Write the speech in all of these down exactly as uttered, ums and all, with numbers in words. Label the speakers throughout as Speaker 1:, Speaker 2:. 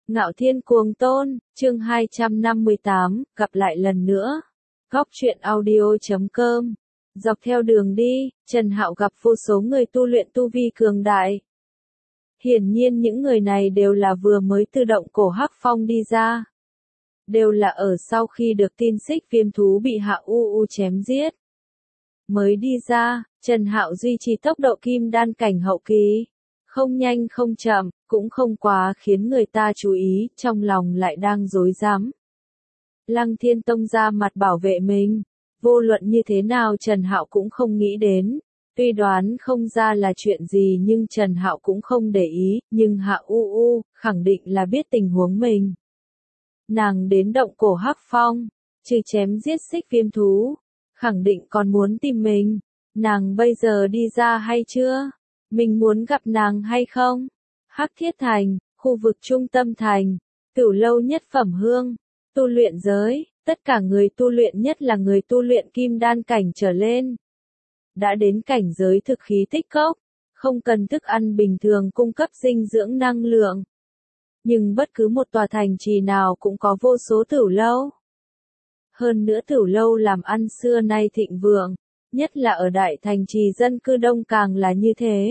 Speaker 1: Ngạo Thiên Cuồng Tôn, chương hai trăm năm mươi tám, gặp lại lần nữa. Góc truyện audio chấm com. Dọc theo đường đi, Trần Hạo gặp vô số người tu luyện tu vi cường đại. Hiển nhiên những người này đều là vừa mới từ động cổ Hắc Phong đi ra. Đều là ở sau khi được tin xích viêm thú bị Hạ U U chém giết. Mới đi ra, Trần Hạo duy trì tốc độ kim đan cảnh hậu kỳ. Không nhanh không chậm, cũng không quá khiến người ta chú ý, trong lòng lại đang rối rắm. Lăng Thiên Tông ra mặt bảo vệ mình, vô luận như thế nào Trần Hạo cũng không nghĩ đến. Tuy đoán không ra là chuyện gì nhưng Trần Hạo cũng không để ý, nhưng Hạ U U khẳng định là biết tình huống mình. Nàng đến động cổ Hắc Phong, trừ chém giết xích viêm thú, khẳng định còn muốn tìm mình. Nàng bây giờ đi ra hay chưa? Mình muốn gặp nàng hay không? Hắc Thiết Thành, khu vực trung tâm thành, Tửu Lâu nhất phẩm hương, tu luyện giới, tất cả người tu luyện nhất là người tu luyện kim đan cảnh trở lên. Đã đến cảnh giới thực khí tích cốc, không cần thức ăn bình thường cung cấp dinh dưỡng năng lượng. Nhưng bất cứ một tòa thành trì nào cũng có vô số tửu lâu. Hơn nữa tửu lâu làm ăn xưa nay thịnh vượng, nhất là ở đại thành trì dân cư đông càng là như thế.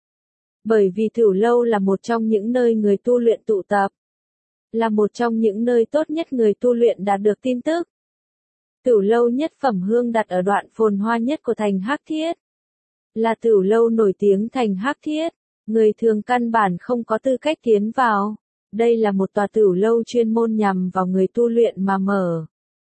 Speaker 1: Bởi vì tửu lâu là một trong những nơi người tu luyện tụ tập. Là một trong những nơi tốt nhất người tu luyện đạt được tin tức. Tửu lâu nhất phẩm hương đặt ở đoạn phồn hoa nhất của thành Hắc Thiết. Là tửu lâu nổi tiếng thành Hắc Thiết, người thường căn bản không có tư cách tiến vào. Đây là một tòa tửu lâu chuyên môn nhằm vào người tu luyện mà mở.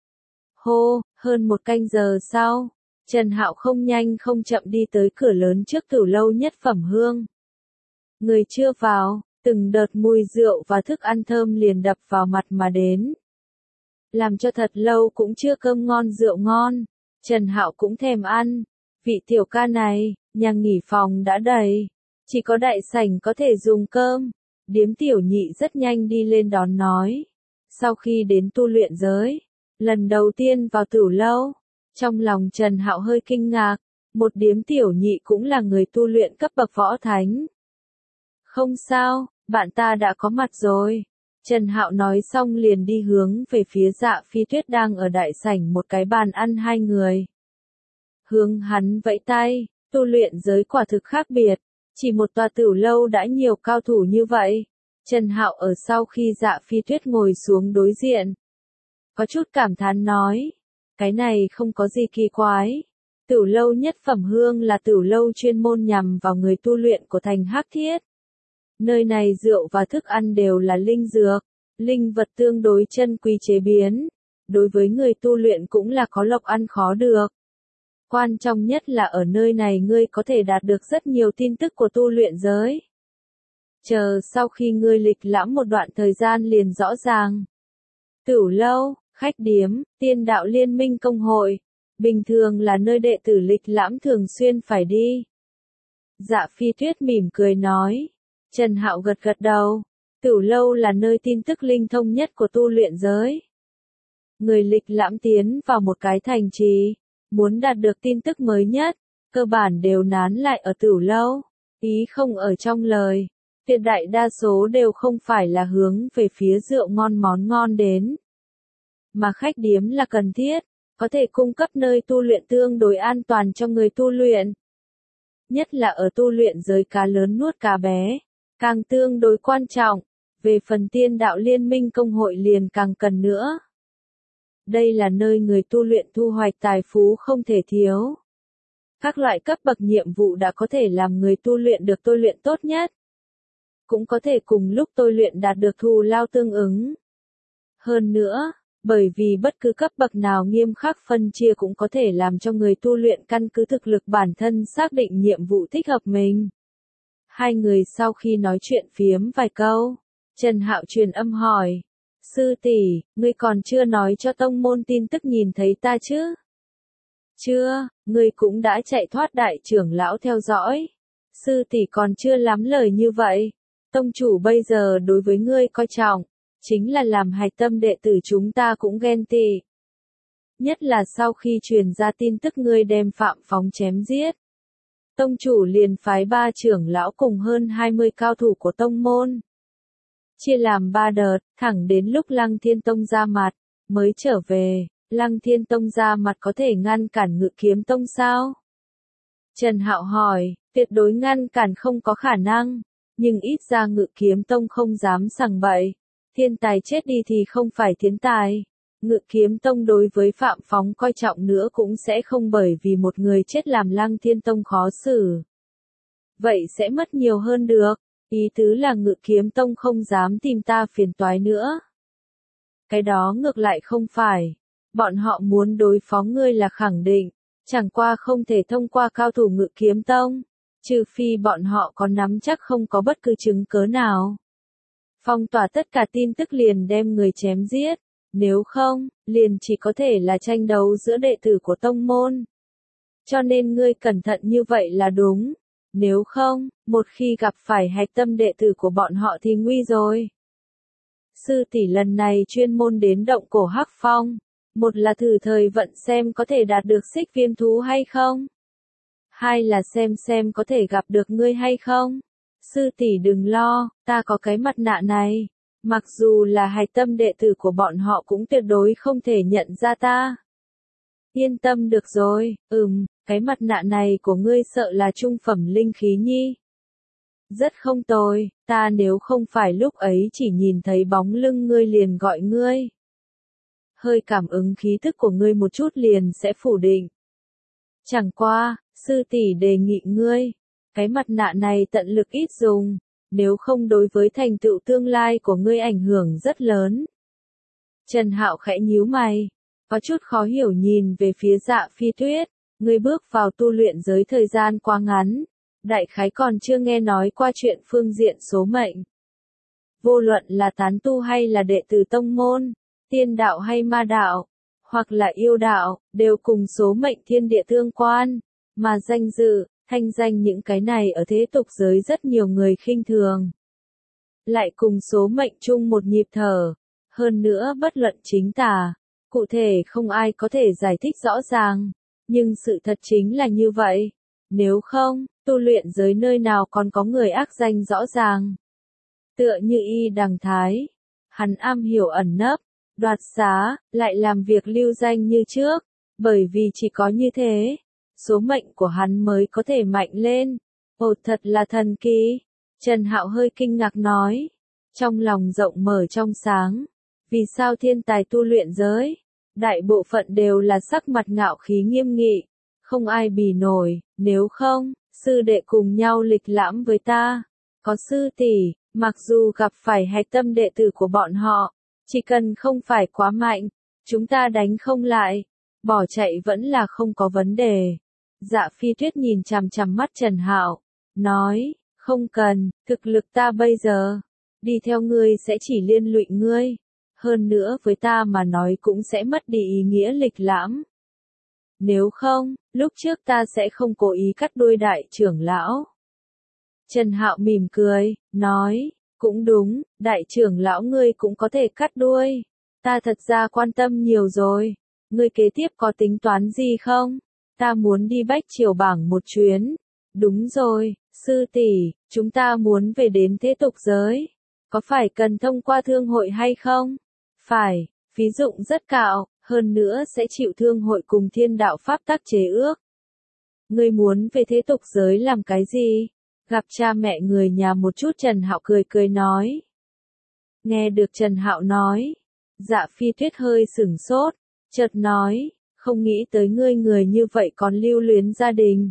Speaker 1: Hô, hơn một canh giờ sau, Trần Hạo không nhanh không chậm đi tới cửa lớn trước tửu lâu nhất phẩm hương. Người chưa vào, từng đợt mùi rượu và thức ăn thơm liền đập vào mặt mà đến. Làm cho thật lâu cũng chưa cơm ngon rượu ngon, Trần Hạo cũng thèm ăn. Vị tiểu ca này, nhà nghỉ phòng đã đầy, chỉ có đại sảnh có thể dùng cơm. Điếm tiểu nhị rất nhanh đi lên đón nói. Sau khi đến tu luyện giới, lần đầu tiên vào tửu lâu, trong lòng Trần Hạo hơi kinh ngạc, một điếm tiểu nhị cũng là người tu luyện cấp bậc võ thánh. Không sao, bạn ta đã có mặt rồi. Trần Hạo nói xong liền đi hướng về phía Dạ Phi Tuyết đang ở đại sảnh một cái bàn ăn hai người. Hướng hắn vẫy tay, tu luyện giới quả thực khác biệt, chỉ một tòa tửu lâu đã nhiều cao thủ như vậy. Trần Hạo ở sau khi Dạ Phi Tuyết ngồi xuống đối diện, có chút cảm thán nói, cái này không có gì kỳ quái. Tửu lâu nhất phẩm hương là tửu lâu chuyên môn nhằm vào người tu luyện của thành Hắc Thiết. Nơi này rượu và thức ăn đều là linh dược, linh vật tương đối chân quý chế biến. Đối với người tu luyện cũng là có lộc ăn khó được. Quan trọng nhất là ở nơi này ngươi có thể đạt được rất nhiều tin tức của tu luyện giới. Chờ sau khi ngươi lịch lãm một đoạn thời gian liền rõ ràng. Tửu lâu, khách điếm, tiên đạo liên minh công hội, bình thường là nơi đệ tử lịch lãm thường xuyên phải đi. Dạ Phi Tuyết mỉm cười nói. Trần Hạo gật gật đầu. Tửu lâu là nơi tin tức linh thông nhất của tu luyện giới. Người lịch lãm tiến vào một cái thành trì, muốn đạt được tin tức mới nhất, cơ bản đều nán lại ở tửu lâu. Ý không ở trong lời, tuyệt đại đa số đều không phải là hướng về phía rượu ngon món ngon đến. Mà khách điếm là cần thiết, có thể cung cấp nơi tu luyện tương đối an toàn cho người tu luyện. Nhất là ở tu luyện giới cá lớn nuốt cá bé, càng tương đối quan trọng, về phần tiên đạo liên minh công hội liền càng cần nữa. Đây là nơi người tu luyện thu hoạch tài phú không thể thiếu. Các loại cấp bậc nhiệm vụ đã có thể làm người tu luyện được tôi luyện tốt nhất. Cũng có thể cùng lúc tôi luyện đạt được thù lao tương ứng. Hơn nữa, bởi vì bất cứ cấp bậc nào nghiêm khắc phân chia cũng có thể làm cho người tu luyện căn cứ thực lực bản thân xác định nhiệm vụ thích hợp mình. Hai người sau khi nói chuyện phiếm vài câu, Trần Hạo truyền âm hỏi. Sư tỷ, ngươi còn chưa nói cho tông môn tin tức nhìn thấy ta chứ? Chưa, ngươi cũng đã chạy thoát đại trưởng lão theo dõi. Sư tỷ còn chưa lắm lời như vậy. Tông chủ bây giờ đối với ngươi coi trọng, chính là làm hạch tâm đệ tử chúng ta cũng ghen tị. Nhất là sau khi truyền ra tin tức ngươi đem Phạm Phóng chém giết. Tông chủ liền phái ba trưởng lão cùng hơn hai mươi cao thủ của tông môn. chia làm ba đợt, thẳng đến lúc Lăng Thiên Tông ra mặt, mới trở về. Lăng Thiên Tông ra mặt có thể ngăn cản Ngự Kiếm Tông sao? Trần Hạo hỏi, tuyệt đối ngăn cản không có khả năng, nhưng ít ra Ngự Kiếm Tông không dám sằng bậy. Thiên tài chết đi thì không phải thiên tài. Ngự Kiếm Tông đối với Phạm Phóng coi trọng nữa cũng sẽ không bởi vì một người chết làm Lăng Thiên Tông khó xử. Vậy sẽ mất nhiều hơn được, ý tứ là Ngự Kiếm Tông không dám tìm ta phiền toái nữa. Cái đó ngược lại không phải, bọn họ muốn đối phó ngươi là khẳng định, chẳng qua không thể thông qua cao thủ Ngự Kiếm Tông, trừ phi bọn họ có nắm chắc không có bất cứ chứng cớ nào. Phong tỏa tất cả tin tức liền đem người chém giết, nếu không, liền chỉ có thể là tranh đấu giữa đệ tử của tông môn. Cho nên ngươi cẩn thận như vậy là đúng, nếu không, một khi gặp phải hạch tâm đệ tử của bọn họ thì nguy rồi. Sư tỷ lần này chuyên môn đến động cổ Hắc Phong, một là thử thời vận xem có thể đạt được xích viêm thú hay không, hai là xem xem có thể gặp được ngươi hay không. Sư tỷ đừng lo, ta có cái mặt nạ này, mặc dù là hạch tâm đệ tử của bọn họ cũng tuyệt đối không thể nhận ra ta. Yên tâm được rồi, ừm, cái mặt nạ này của ngươi sợ là trung phẩm linh khí nhi. Rất không tồi, ta nếu không phải lúc ấy chỉ nhìn thấy bóng lưng ngươi liền gọi ngươi. Hơi cảm ứng khí thức của ngươi một chút liền sẽ phủ định. Chẳng qua, sư tỷ đề nghị ngươi, cái mặt nạ này tận lực ít dùng, nếu không đối với thành tựu tương lai của ngươi ảnh hưởng rất lớn. Trần Hạo khẽ nhíu mày, có chút khó hiểu nhìn về phía Dạ Phi Tuyết, ngươi bước vào tu luyện giới thời gian quá ngắn, đại khái còn chưa nghe nói qua chuyện phương diện số mệnh. Vô luận là tán tu hay là đệ tử tông môn, tiên đạo hay ma đạo, hoặc là yêu đạo, đều cùng số mệnh thiên địa tương quan, mà danh dự, thanh danh những cái này ở thế tục giới rất nhiều người khinh thường. Lại cùng số mệnh chung một nhịp thở, hơn nữa bất luận chính tà, cụ thể không ai có thể giải thích rõ ràng, nhưng sự thật chính là như vậy, nếu không, tu luyện giới nơi nào còn có người ác danh rõ ràng. Tựa như Y Đằng Thái, hắn am hiểu ẩn nấp, đoạt xá, lại làm việc lưu danh như trước, bởi vì chỉ có như thế, số mệnh của hắn mới có thể mạnh lên. Ồ, thật là thần kỳ. Trần Hạo hơi kinh ngạc nói, trong lòng rộng mở trong sáng, vì sao thiên tài tu luyện giới, đại bộ phận đều là sắc mặt ngạo khí nghiêm nghị, không ai bì nổi, nếu không, sư đệ cùng nhau lịch lãm với ta, có sư tỷ, mặc dù gặp phải hạch tâm đệ tử của bọn họ, chỉ cần không phải quá mạnh, chúng ta đánh không lại, bỏ chạy vẫn là không có vấn đề. Dạ Phi Tuyết nhìn chằm chằm mắt Trần Hạo, nói, không cần, thực lực ta bây giờ, đi theo ngươi sẽ chỉ liên lụy ngươi, hơn nữa với ta mà nói cũng sẽ mất đi ý nghĩa lịch lãm. Nếu không, lúc trước ta sẽ không cố ý cắt đuôi đại trưởng lão. Trần Hạo mỉm cười, nói, cũng đúng, đại trưởng lão ngươi cũng có thể cắt đuôi. Ta thật ra quan tâm nhiều rồi, ngươi kế tiếp có tính toán gì không? Ta muốn đi Bách Triều Bảng một chuyến. Đúng rồi, sư tỷ, chúng ta muốn về đến thế tục giới. Có phải cần thông qua thương hội hay không? Phải, phí dụng rất cạo, hơn nữa sẽ chịu thương hội cùng thiên đạo pháp tắc chế ước. Ngươi muốn về thế tục giới làm cái gì? Gặp cha mẹ người nhà một chút Trần Hạo cười cười nói. Nghe được Trần Hạo nói, Dạ Phi Tuyết hơi sửng sốt, chợt nói, không nghĩ tới ngươi người như vậy còn lưu luyến gia đình.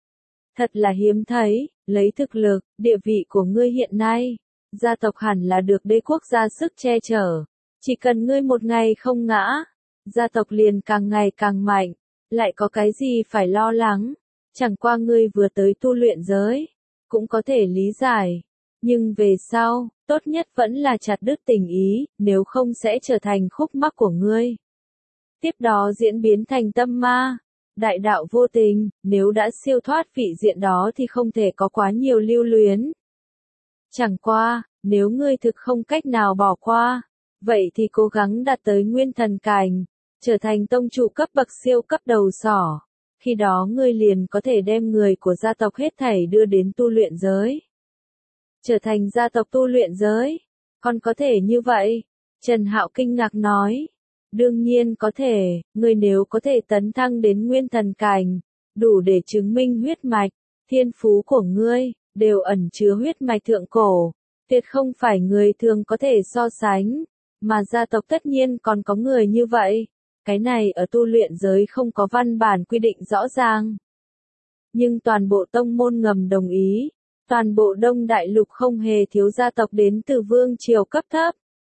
Speaker 1: Thật là hiếm thấy, lấy thực lực, địa vị của ngươi hiện nay, gia tộc hẳn là được đế quốc ra sức che chở. Chỉ cần ngươi một ngày không ngã, gia tộc liền càng ngày càng mạnh, lại có cái gì phải lo lắng, chẳng qua ngươi vừa tới tu luyện giới, cũng có thể lý giải, nhưng về sau, tốt nhất vẫn là chặt đứt tình ý, nếu không sẽ trở thành khúc mắc của ngươi. Tiếp đó diễn biến thành tâm ma, đại đạo vô tình, nếu đã siêu thoát vị diện đó thì không thể có quá nhiều lưu luyến. Chẳng qua, nếu ngươi thực không cách nào bỏ qua, vậy thì cố gắng đạt tới nguyên thần cảnh, trở thành tông chủ cấp bậc siêu cấp đầu sỏ. Khi đó ngươi liền có thể đem người của gia tộc hết thảy đưa đến tu luyện giới. Trở thành gia tộc tu luyện giới. Con có thể như vậy? Trần Hạo kinh ngạc nói. Đương nhiên có thể, ngươi nếu có thể tấn thăng đến nguyên thần cảnh, đủ để chứng minh huyết mạch, thiên phú của ngươi, đều ẩn chứa huyết mạch thượng cổ, tuyệt không phải người thường có thể so sánh, mà gia tộc tất nhiên còn có người như vậy. Cái này ở tu luyện giới không có văn bản quy định rõ ràng. Nhưng toàn bộ tông môn ngầm đồng ý, toàn bộ Đông Đại Lục không hề thiếu gia tộc đến từ vương triều cấp thấp.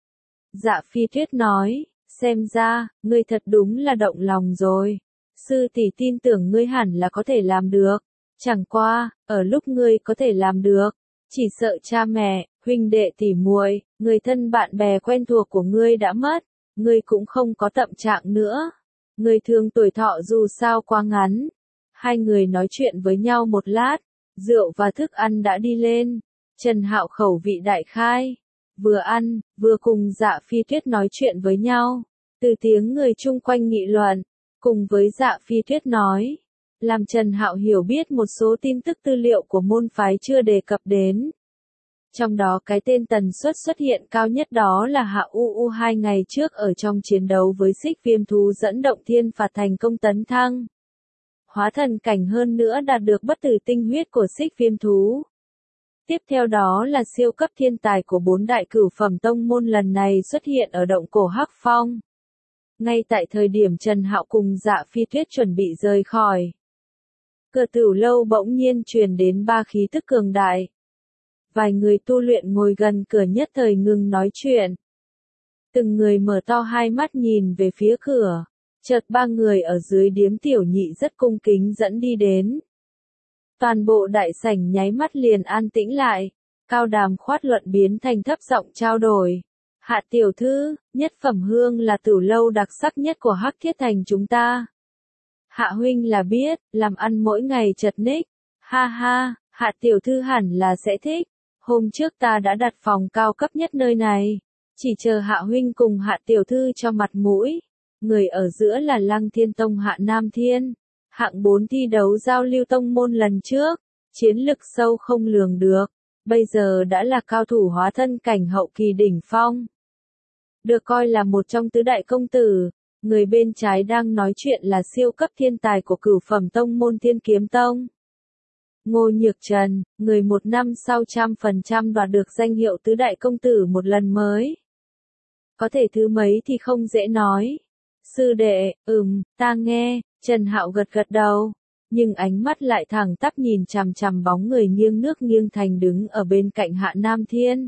Speaker 1: Dạ Phi Tuyết nói, xem ra, ngươi thật đúng là động lòng rồi. Sư tỷ tin tưởng ngươi hẳn là có thể làm được. Chẳng qua, ở lúc ngươi có thể làm được, chỉ sợ cha mẹ, huynh đệ tỷ muội, người thân bạn bè quen thuộc của ngươi đã mất, ngươi cũng không có tâm trạng nữa. Ngươi thường tuổi thọ dù sao quá ngắn. Hai người nói chuyện với nhau một lát, rượu và thức ăn đã đi lên. Trần Hạo khẩu vị đại khai, vừa ăn, vừa cùng Dạ Phi Tuyết nói chuyện với nhau. Từ tiếng người chung quanh nghị luận, cùng với Dạ Phi Tuyết nói, làm Trần Hạo hiểu biết một số tin tức tư liệu của môn phái chưa đề cập đến. Trong đó cái tên tần suất xuất hiện cao nhất đó là Hạ U U hai ngày trước ở trong chiến đấu với xích viêm thú dẫn động thiên phạt thành công tấn thăng. Hóa thần cảnh hơn nữa đạt được bất tử tinh huyết của xích viêm thú. Tiếp theo đó là siêu cấp thiên tài của bốn đại cửu phẩm tông môn lần này xuất hiện ở động cổ Hắc Phong. Ngay tại thời điểm Trần Hạo cùng Dạ Phi Tuyết chuẩn bị rời khỏi, cửa Tửu lâu bỗng nhiên truyền đến ba khí tức cường đại. Vài người tu luyện ngồi gần cửa nhất thời ngừng nói chuyện. Từng người mở to hai mắt nhìn về phía cửa. Chợt ba người ở dưới điếm tiểu nhị rất cung kính dẫn đi đến. Toàn bộ đại sảnh nháy mắt liền an tĩnh lại. Cao đàm khoát luận biến thành thấp giọng trao đổi. Hạ tiểu thư, nhất phẩm hương là Tửu lâu đặc sắc nhất của Hắc Thiết Thành chúng ta. Hạ huynh là biết, làm ăn mỗi ngày chật ních. Ha ha, Hạ tiểu thư hẳn là sẽ thích. Hôm trước ta đã đặt phòng cao cấp nhất nơi này. Chỉ chờ Hạ huynh cùng Hạ tiểu thư cho mặt mũi. Người ở giữa là Lăng Thiên Tông Hạ Nam Thiên. Hạng bốn thi đấu giao lưu tông môn lần trước. Chiến lực sâu không lường được. Bây giờ đã là cao thủ hóa thân cảnh hậu kỳ đỉnh phong. Được coi là một trong tứ đại công tử. Người bên trái đang nói chuyện là siêu cấp thiên tài của cửu phẩm tông môn Thiên Kiếm Tông. Ngô Nhược Trần, người một năm sau trăm phần trăm đoạt được danh hiệu tứ đại công tử một lần mới. Có thể thứ mấy thì không dễ nói. Sư đệ, ừm, ta nghe, Trần Hạo gật gật đầu. Nhưng ánh mắt lại thẳng tắp nhìn chằm chằm bóng người nghiêng nước nghiêng thành đứng ở bên cạnh Hạ Nam Thiên.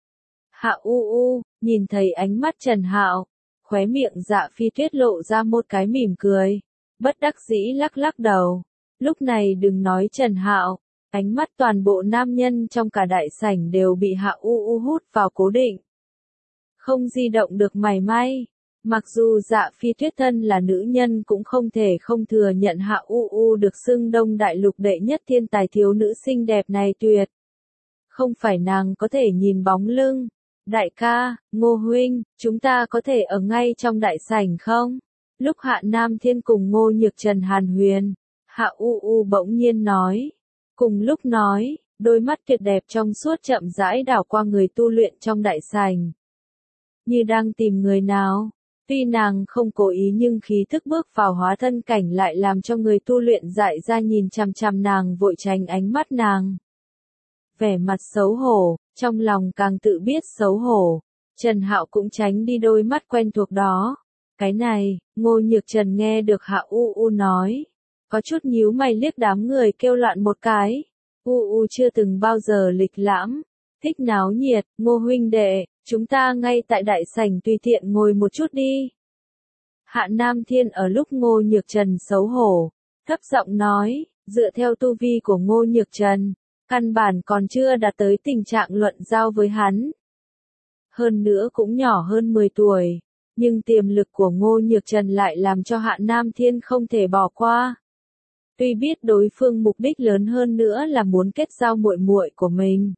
Speaker 1: Hạ U U, nhìn thấy ánh mắt Trần Hạo, khóe miệng Dạ Phi Tuyết lộ ra một cái mỉm cười. Bất đắc dĩ lắc lắc đầu. Lúc này đừng nói Trần Hạo, ánh mắt toàn bộ nam nhân trong cả đại sảnh đều bị Hạ U U hút vào cố định. Không di động được mảy may. Mặc dù Dạ Phi Tuyết thân là nữ nhân cũng không thể không thừa nhận Hạ U U được xưng Đông Đại Lục đệ nhất thiên tài thiếu nữ xinh đẹp này tuyệt. Không phải nàng có thể nhìn bóng lưng. Đại ca, Ngô huynh, chúng ta có thể ở ngay trong đại sảnh không? Lúc Hạ Nam Thiên cùng Ngô Nhược Trần hàn huyền, Hạ U U bỗng nhiên nói. Cùng lúc nói, đôi mắt tuyệt đẹp trong suốt chậm rãi đảo qua người tu luyện trong đại sảnh. Như đang tìm người nào. Tuy nàng không cố ý nhưng khí thức bước vào hóa thân cảnh lại làm cho người tu luyện dại ra nhìn chằm chằm nàng vội tránh ánh mắt nàng. Vẻ mặt xấu hổ, trong lòng càng tự biết xấu hổ. Trần Hạo cũng tránh đi đôi mắt quen thuộc đó. Cái này, Ngô Nhược Trần nghe được Hạ U U nói. Có chút nhíu mày liếc đám người kêu loạn một cái. U U chưa từng bao giờ lịch lãm. Thích náo nhiệt, Ngô huynh đệ, chúng ta ngay tại đại sảnh tùy tiện ngồi một chút đi. Hạ Nam Thiên ở lúc Ngô Nhược Trần xấu hổ, thấp giọng nói, dựa theo tu vi của Ngô Nhược Trần, căn bản còn chưa đạt tới tình trạng luận giao với hắn. Hơn nữa cũng nhỏ hơn mười tuổi, nhưng tiềm lực của Ngô Nhược Trần lại làm cho Hạ Nam Thiên không thể bỏ qua. Tuy biết đối phương mục đích lớn hơn nữa là muốn kết giao muội muội của mình,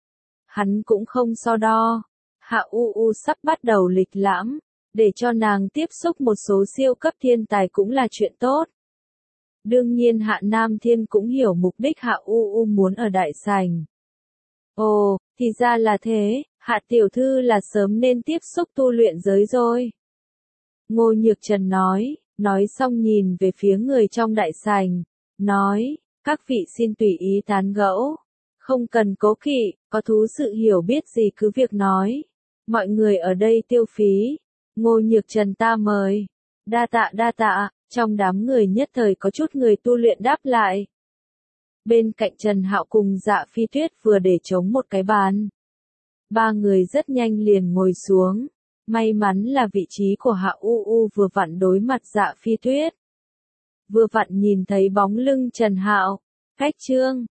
Speaker 1: hắn cũng không so đo. Hạ U U sắp bắt đầu lịch lãm, để cho nàng tiếp xúc một số siêu cấp thiên tài cũng là chuyện tốt. Đương nhiên Hạ Nam Thiên cũng hiểu mục đích Hạ U U muốn ở đại sảnh. Ồ, thì ra là thế, Hạ tiểu thư là sớm nên tiếp xúc tu luyện giới rồi. Ngô Nhược Trần nói, nói xong nhìn về phía người trong đại sảnh, nói, các vị xin tùy ý tán gẫu, không cần cố kỵ, có thú sự hiểu biết gì cứ việc nói. Mọi người ở đây tiêu phí, Ngô Nhược Trần ta mời. Đa tạ đa tạ, trong đám người nhất thời có chút người tu luyện đáp lại. Bên cạnh Trần Hạo cùng Dạ Phi Tuyết vừa để trống một cái bàn. Ba người rất nhanh liền ngồi xuống. May mắn là vị trí của Hạ U U vừa vặn đối mặt Dạ Phi Tuyết. Vừa vặn nhìn thấy bóng lưng Trần Hạo. Khách trương,